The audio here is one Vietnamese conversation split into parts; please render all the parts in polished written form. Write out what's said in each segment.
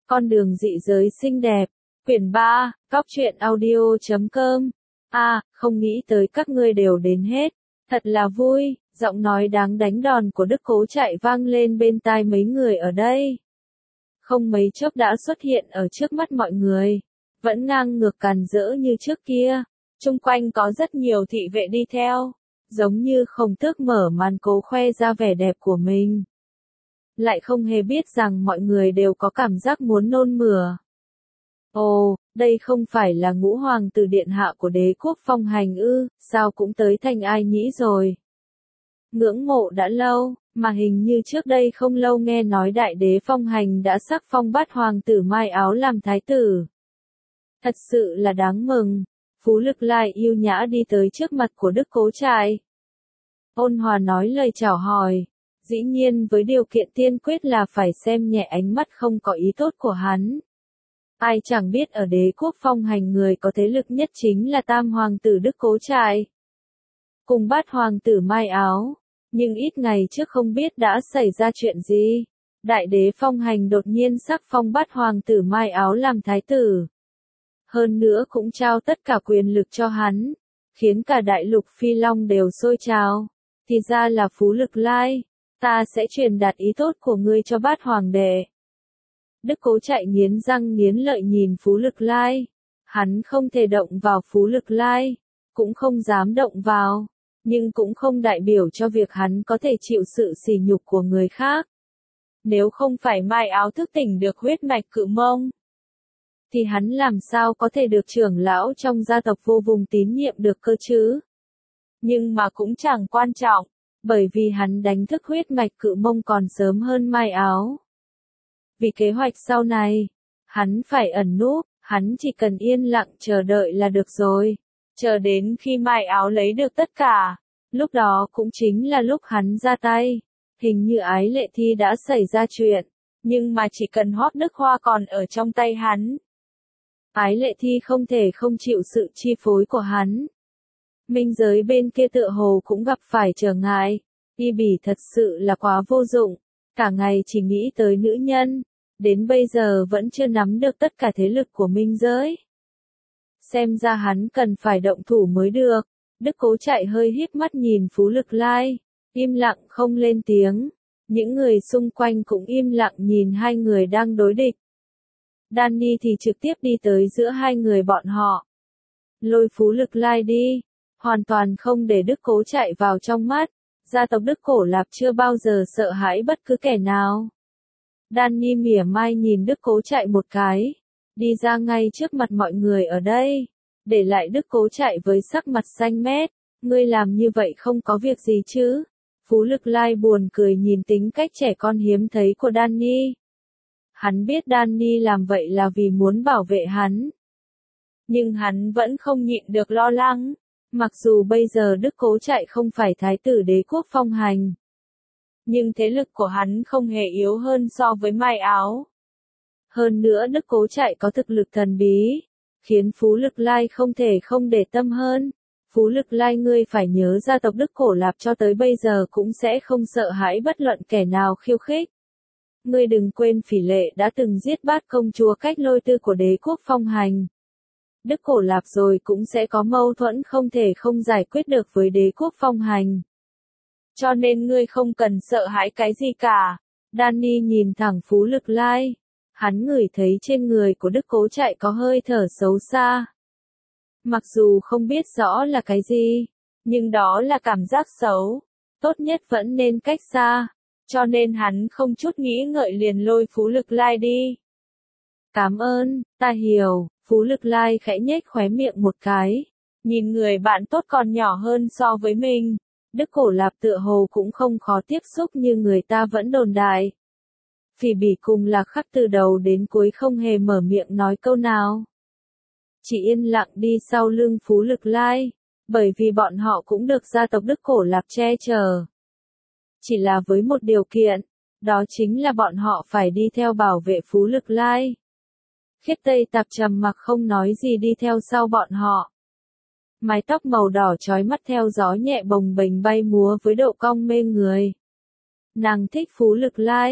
Con đường dị giới xinh đẹp. Quyển 3, cóc truyện audio.com. Không nghĩ tới các ngươi đều đến hết. Thật là vui, giọng nói đáng đánh đòn của Đức Cố Chạy vang lên bên tai mấy người ở đây. Không mấy chốc đã xuất hiện ở trước mắt mọi người. Vẫn ngang ngược càn rỡ như trước kia. Chung quanh có rất nhiều thị vệ đi theo. Giống như Khổng Tước mở màn cố khoe ra vẻ đẹp của mình. Lại không hề biết rằng mọi người đều có cảm giác muốn nôn mửa. Ồ, đây không phải là Ngũ Hoàng tử điện hạ của Đế quốc Phong Hành ư, sao cũng tới thành Ai Nhĩ rồi. Ngưỡng mộ đã lâu, mà hình như trước đây không lâu nghe nói Đại Đế Phong Hành đã sắc phong Bát Hoàng tử Mai Áo làm thái tử. Thật sự là đáng mừng. Phú Lực Lai yêu nhã đi tới trước mặt của Đức Cố Chạy. Ôn hòa nói lời chào hỏi. Dĩ nhiên với điều kiện tiên quyết là phải xem nhẹ ánh mắt không có ý tốt của hắn. Ai chẳng biết ở Đế quốc Phong Hành người có thế lực nhất chính là Tam Hoàng tử Đức Cố Chạy. Cùng Bát Hoàng tử Mai Áo. Nhưng ít ngày trước không biết đã xảy ra chuyện gì. Đại Đế Phong Hành đột nhiên sắc phong Bát Hoàng tử Mai Áo làm thái tử. Hơn nữa cũng trao tất cả quyền lực cho hắn. Khiến cả đại lục Phi Long đều sôi trào. Thì ra là Phú Lực Lai. Ta sẽ truyền đạt ý tốt của ngươi cho Bát Hoàng đệ. Đức Cố Chạy nghiến răng nghiến lợi nhìn Phú Lực Lai. Hắn không thể động vào Phú Lực Lai. Cũng không dám động vào. Nhưng cũng không đại biểu cho việc hắn có thể chịu sự sỉ nhục của người khác. Nếu không phải Mai Áo thức tỉnh được huyết mạch Cự Mông, thì hắn làm sao có thể được trưởng lão trong gia tộc Vô Vùng tín nhiệm được cơ chứ? Nhưng mà cũng chẳng quan trọng, bởi vì hắn đánh thức huyết mạch Cự Mông còn sớm hơn Mai Áo. Vì kế hoạch sau này, hắn phải ẩn núp, hắn chỉ cần yên lặng chờ đợi là được rồi. Chờ đến khi Mai Áo lấy được tất cả, lúc đó cũng chính là lúc hắn ra tay. Hình như Ái Lệ Thi đã xảy ra chuyện, nhưng mà chỉ cần Hoắc Đức Hoa còn ở trong tay hắn. Ái Lệ Thi không thể không chịu sự chi phối của hắn. Minh giới bên kia tựa hồ cũng gặp phải trở ngại. Y Bỉ thật sự là quá vô dụng, cả ngày chỉ nghĩ tới nữ nhân, đến bây giờ vẫn chưa nắm được tất cả thế lực của Minh giới. Xem ra hắn cần phải động thủ mới được. Đức Cố Chạy hơi híp mắt nhìn Phú Lực Lai, im lặng không lên tiếng. Những người xung quanh cũng im lặng nhìn hai người đang đối địch. Danny thì trực tiếp đi tới giữa hai người bọn họ. Lôi Phú Lực Lai đi, hoàn toàn không để Đức Cố Chạy vào trong mắt. Gia tộc Đức Cổ Lạp chưa bao giờ sợ hãi bất cứ kẻ nào. Danny mỉa mai nhìn Đức Cố Chạy một cái, đi ra ngay trước mặt mọi người ở đây, để lại Đức Cố Chạy với sắc mặt xanh mét. Ngươi làm như vậy không có việc gì chứ? Phú Lực Lai buồn cười nhìn tính cách trẻ con hiếm thấy của Danny. Hắn biết Danny làm vậy là vì muốn bảo vệ hắn. Nhưng hắn vẫn không nhịn được lo lắng. Mặc dù bây giờ Đức Cố Chạy không phải thái tử Đế quốc Phong Hành, nhưng thế lực của hắn không hề yếu hơn so với Mai Áo. Hơn nữa Đức Cố Chạy có thực lực thần bí, khiến Phú Lực Lai không thể không để tâm hơn. Phú Lực Lai, ngươi phải nhớ gia tộc Đức Cổ Lạp cho tới bây giờ cũng sẽ không sợ hãi bất luận kẻ nào khiêu khích. Ngươi đừng quên Phỉ Lệ đã từng giết Bát công chúa Cách Lôi Tư của Đế quốc Phong Hành. Đức Cổ Lạp rồi cũng sẽ có mâu thuẫn không thể không giải quyết được với Đế quốc Phong Hành. Cho nên ngươi không cần sợ hãi cái gì cả. Danny nhìn thẳng Phú Lực Lai. Hắn ngửi thấy trên người của Đức Cố Chạy có hơi thở xấu xa. Mặc dù không biết rõ là cái gì, nhưng đó là cảm giác xấu. Tốt nhất vẫn nên cách xa. Cho nên hắn không chút nghĩ ngợi liền lôi Phú Lực Lai đi. Cảm ơn, ta hiểu. Phú Lực Lai khẽ nhếch khóe miệng một cái. Nhìn người bạn tốt còn nhỏ hơn so với mình. Đức Cổ Lạp tựa hồ cũng không khó tiếp xúc như người ta vẫn đồn đại. Phỉ Bỉ cùng Lạc Khắc từ đầu đến cuối không hề mở miệng nói câu nào. Chỉ yên lặng đi sau lưng Phú Lực Lai. Bởi vì bọn họ cũng được gia tộc Đức Cổ Lạp che chở. Chỉ là với một điều kiện. Đó chính là bọn họ phải đi theo bảo vệ Phú Lực Lai. Khiết Tây Tạp trầm mặc không nói gì đi theo sau bọn họ. Mái tóc màu đỏ chói mắt theo gió nhẹ bồng bềnh bay múa với độ cong mê người. Nàng thích Phú Lực Lai.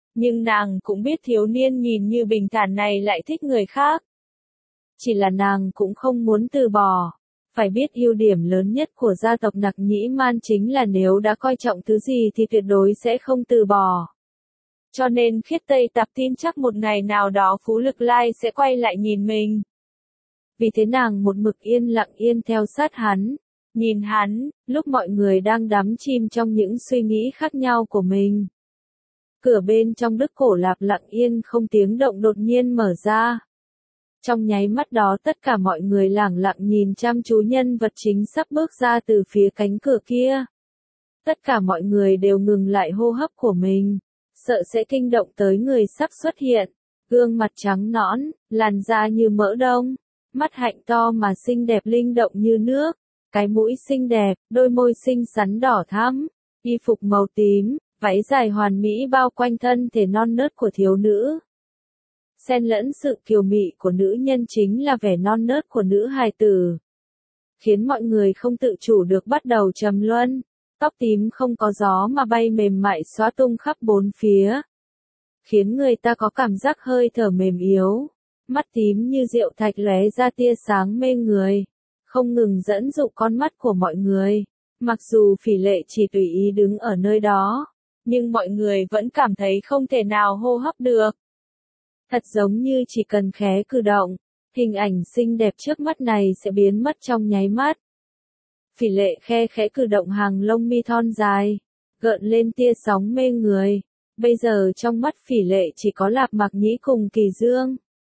Nhưng nàng cũng biết thiếu niên nhìn như bình thản này lại thích người khác. Chỉ là nàng cũng không muốn từ bỏ. Phải biết ưu điểm lớn nhất của gia tộc Nặc Nhĩ Man chính là nếu đã coi trọng thứ gì thì tuyệt đối sẽ không từ bỏ. Cho nên Khiết Tây Tạp tin chắc một ngày nào đó Phú Lực Lai sẽ quay lại nhìn mình. Vì thế nàng một mực yên lặng theo sát hắn, nhìn hắn, lúc mọi người đang đắm chim trong những suy nghĩ khác nhau của mình. Cửa bên trong Đức Cổ Lạp lặng yên không tiếng động đột nhiên mở ra. Trong nháy mắt đó tất cả mọi người lẳng lặng nhìn chăm chú nhân vật chính sắp bước ra từ phía cánh cửa kia. Tất cả mọi người đều ngừng lại hô hấp của mình, sợ sẽ kinh động tới người sắp xuất hiện. Gương mặt trắng nõn, làn da như mỡ đông, mắt hạnh to mà xinh đẹp linh động như nước, cái mũi xinh đẹp, đôi môi xinh xắn đỏ thắm, y phục màu tím, váy dài hoàn mỹ bao quanh thân thể non nớt của thiếu nữ. Xen lẫn sự kiều mị của nữ nhân chính là vẻ non nớt của nữ hài tử, khiến mọi người không tự chủ được bắt đầu trầm luân. Tóc tím không có gió mà bay mềm mại xóa tung khắp bốn phía, khiến người ta có cảm giác hơi thở mềm yếu. Mắt tím như rượu thạch lóe ra tia sáng mê người, không ngừng dẫn dụ con mắt của mọi người. Mặc dù Phỉ Lệ chỉ tùy ý đứng ở nơi đó, nhưng mọi người vẫn cảm thấy không thể nào hô hấp được. Thật giống như chỉ cần khẽ cử động, hình ảnh xinh đẹp trước mắt này sẽ biến mất trong nháy mắt. Phỉ Lệ khẽ cử động hàng lông mi thon dài, gợn lên tia sóng mê người. Bây giờ trong mắt Phỉ Lệ chỉ có Lạp Mạc Nhĩ cùng Kỳ Dương.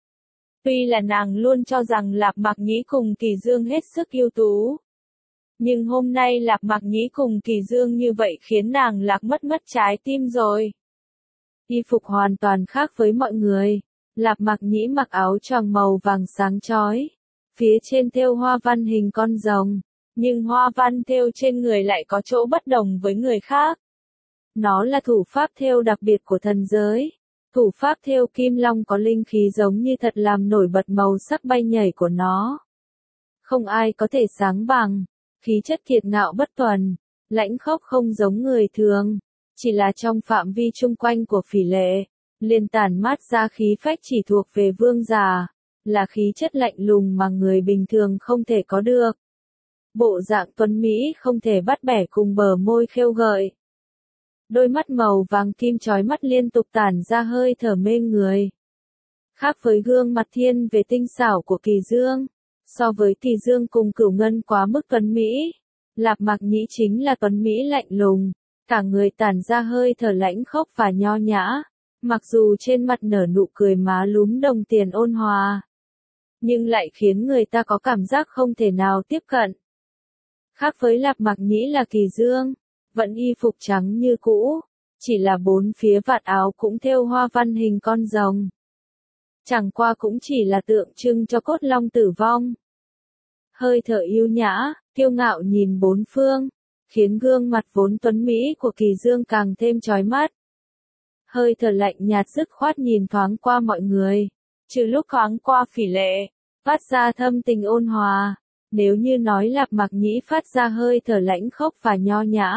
Tuy là nàng luôn cho rằng Lạp Mạc Nhĩ cùng Kỳ Dương hết sức ưu tú, nhưng hôm nay Lạp Mạc Nhĩ cùng Kỳ Dương như vậy khiến nàng lạc mất trái tim rồi. Y phục hoàn toàn khác với mọi người. Lạp Mạc Nhĩ mặc áo choàng màu vàng sáng chói, phía trên thêu hoa văn hình con rồng, nhưng hoa văn thêu trên người lại có chỗ bất đồng với người khác. Nó là thủ pháp thêu đặc biệt của thần giới. Thủ pháp thêu kim long có linh khí giống như thật làm nổi bật màu sắc bay nhảy của nó. Không ai có thể sáng bằng, khí chất kiệt ngạo bất tuần, lãnh khốc không giống người thường, chỉ là trong phạm vi chung quanh của Phỉ Lệ, liền tản mát ra khí phách chỉ thuộc về vương giả, là khí chất lạnh lùng mà người bình thường không thể có được. Bộ dạng tuấn mỹ không thể bắt bẻ cùng bờ môi khêu gợi. Đôi mắt màu vàng kim chói mắt liên tục tản ra hơi thở mê người. Khác với gương mặt thiên về tinh xảo của Kỳ Dương, so với Kỳ Dương cùng Cửu Ngân quá mức tuấn mỹ, Lạp Mạc Nhĩ chính là tuấn mỹ lạnh lùng, cả người tản ra hơi thở lãnh khốc và nho nhã, mặc dù trên mặt nở nụ cười má lúm đồng tiền ôn hòa, nhưng lại khiến người ta có cảm giác không thể nào tiếp cận. Khác với Lạp Mạc Nhĩ là Kỳ Dương, vẫn y phục trắng như cũ, chỉ là bốn phía vạt áo cũng thêu hoa văn hình con rồng. Chẳng qua cũng chỉ là tượng trưng cho cốt long tử vong. Hơi thở yêu nhã, kiêu ngạo nhìn bốn phương, khiến gương mặt vốn tuấn mỹ của Kỳ Dương càng thêm chói mắt. Hơi thở lạnh nhạt dứt khoát nhìn thoáng qua mọi người, trừ lúc thoáng qua Phỉ Lệ, phát ra thâm tình ôn hòa. Nếu như nói Lạp Mạc Nhĩ phát ra hơi thở lãnh khốc và nho nhã,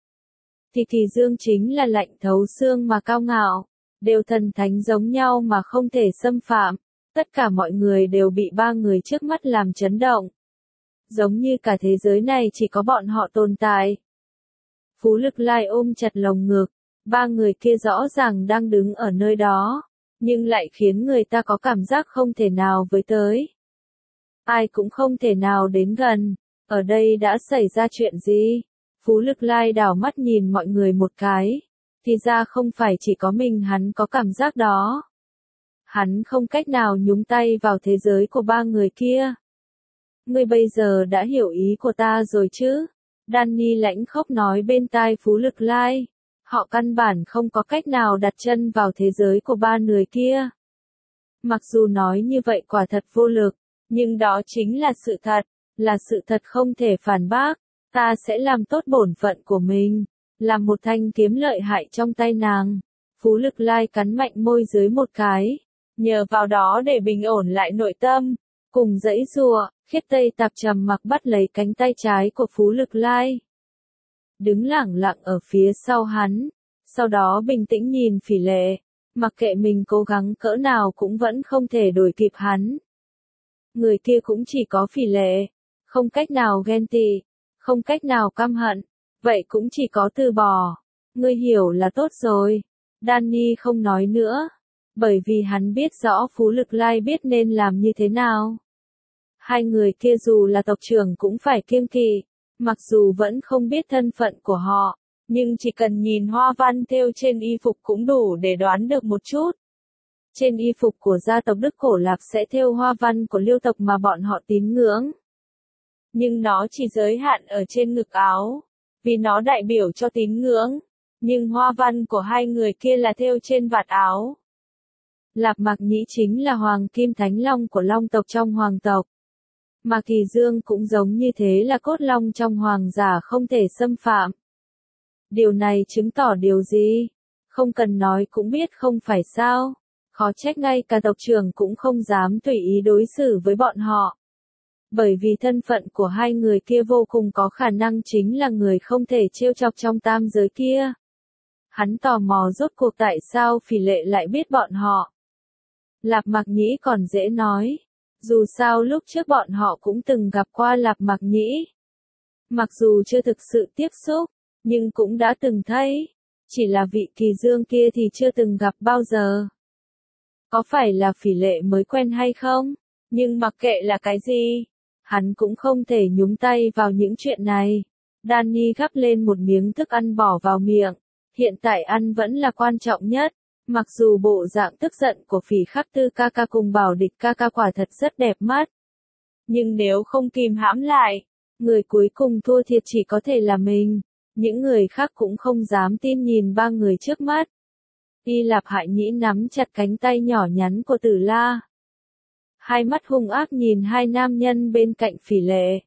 thì Kỳ Dương chính là lạnh thấu xương mà cao ngạo, đều thần thánh giống nhau mà không thể xâm phạm. Tất cả mọi người đều bị ba người trước mắt làm chấn động. Giống như cả thế giới này chỉ có bọn họ tồn tại. Phú Lực Lai ôm chặt lồng ngực, ba người kia rõ ràng đang đứng ở nơi đó, nhưng lại khiến người ta có cảm giác không thể nào với tới. Ai cũng không thể nào đến gần, ở đây đã xảy ra chuyện gì? Phú Lực Lai đảo mắt nhìn mọi người một cái, thì ra không phải chỉ có mình hắn có cảm giác đó. Hắn không cách nào nhúng tay vào thế giới của ba người kia. Ngươi bây giờ đã hiểu ý của ta rồi chứ? Danny lãnh khốc nói bên tai Phú Lực Lai. Họ căn bản không có cách nào đặt chân vào thế giới của ba người kia. Mặc dù nói như vậy quả thật vô lực, nhưng đó chính là sự thật, là sự thật không thể phản bác. Ta sẽ làm tốt bổn phận của mình, làm một thanh kiếm lợi hại trong tay nàng. Phú Lực Lai cắn mạnh môi dưới một cái, nhờ vào đó để bình ổn lại nội tâm, cùng giãy giụa. Khiết Tây Tạp trầm mặc bắt lấy cánh tay trái của Phú Lực Lai, đứng lẳng lặng ở phía sau hắn, sau đó bình tĩnh nhìn Phỉ Lệ. Mặc kệ mình cố gắng cỡ nào cũng vẫn không thể đuổi kịp hắn. Người kia cũng chỉ có Phỉ Lệ, không cách nào ghen tị, không cách nào căm hận, vậy cũng chỉ có từ bỏ. Ngươi hiểu là tốt rồi. Danny không nói nữa, bởi vì hắn biết rõ Phú Lực Lai biết nên làm như thế nào. Hai người kia dù là tộc trưởng cũng phải kiêng kỵ, mặc dù vẫn không biết thân phận của họ, nhưng chỉ cần nhìn hoa văn thêu trên y phục cũng đủ để đoán được một chút. Trên y phục của gia tộc Đức Cổ Lạp sẽ thêu hoa văn của Liêu tộc mà bọn họ tín ngưỡng. Nhưng nó chỉ giới hạn ở trên ngực áo, vì nó đại biểu cho tín ngưỡng. Nhưng hoa văn của hai người kia là thêu trên vạt áo. Lạp Mạc Nhĩ chính là Hoàng Kim Thánh Long của Long tộc trong Hoàng tộc. Mà Kỳ Dương cũng giống như thế là cốt long trong Hoàng giả không thể xâm phạm. Điều này chứng tỏ điều gì? Không cần nói cũng biết không phải sao? Khó trách ngay cả tộc trưởng cũng không dám tùy ý đối xử với bọn họ. Bởi vì thân phận của hai người kia vô cùng có khả năng chính là người không thể trêu chọc trong tam giới kia. Hắn tò mò rốt cuộc tại sao Phỉ Lệ lại biết bọn họ. Lạp Mạc Nhĩ còn dễ nói. Dù sao lúc trước bọn họ cũng từng gặp qua Lạp Mạc Nhĩ. Mặc dù chưa thực sự tiếp xúc, nhưng cũng đã từng thấy. Chỉ là vị Kỳ Dương kia thì chưa từng gặp bao giờ. Có phải là Phỉ Lệ mới quen hay không? Nhưng mặc kệ là cái gì, hắn cũng không thể nhúng tay vào những chuyện này. Danny gắp lên một miếng thức ăn bỏ vào miệng. Hiện tại ăn vẫn là quan trọng nhất. Mặc dù bộ dạng tức giận của Phỉ Khắc Tư ca ca cùng Bảo Địch ca ca quả thật rất đẹp mắt. Nhưng nếu không kìm hãm lại, người cuối cùng thua thiệt chỉ có thể là mình. Những người khác cũng không dám tin nhìn ba người trước mắt. Y Lạp Hại Nhĩ nắm chặt cánh tay nhỏ nhắn của Tử La. Hai mắt hung ác nhìn hai nam nhân bên cạnh Phỉ Lệ.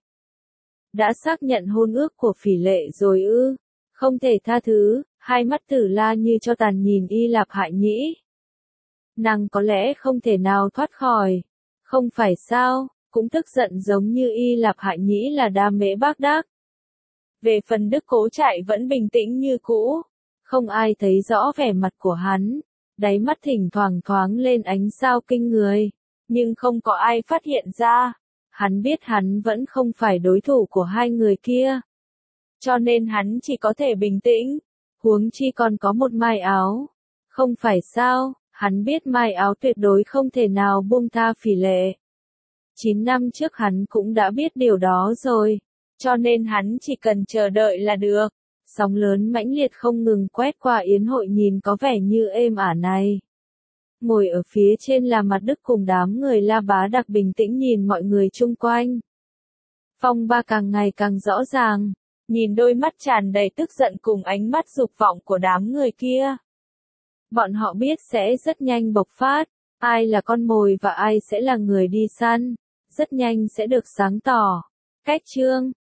Đã xác nhận hôn ước của Phỉ Lệ rồi ư? Không thể tha thứ. Hai mắt Tử La như cho tàn nhìn Y Lạp Hại Nhĩ. Nàng có lẽ không thể nào thoát khỏi. Không phải sao, cũng tức giận giống như Y Lạp Hại Nhĩ là Đa Mễ Bác Đác. Về phần Đức Cố Trại vẫn bình tĩnh như cũ. Không ai thấy rõ vẻ mặt của hắn. Đáy mắt thỉnh thoảng thoáng lên ánh sao kinh người. Nhưng không có ai phát hiện ra. Hắn biết hắn vẫn không phải đối thủ của hai người kia. Cho nên hắn chỉ có thể bình tĩnh. Huống chi còn có một Mai Áo. Không phải sao, hắn biết Mai Áo tuyệt đối không thể nào buông tha Phỉ Lệ. 9 năm trước hắn cũng đã biết điều đó rồi. Cho nên hắn chỉ cần chờ đợi là được. Sóng lớn mãnh liệt không ngừng quét qua yến hội nhìn có vẻ như êm ả này. Ngồi ở phía trên là Mặt Đức cùng đám người La Bá Đặc bình tĩnh nhìn mọi người chung quanh. Phong ba càng ngày càng rõ ràng. Nhìn đôi mắt tràn đầy tức giận cùng ánh mắt dục vọng của đám người kia. Bọn họ biết sẽ rất nhanh bộc phát, ai là con mồi và ai sẽ là người đi săn, rất nhanh sẽ được sáng tỏ. Cách chương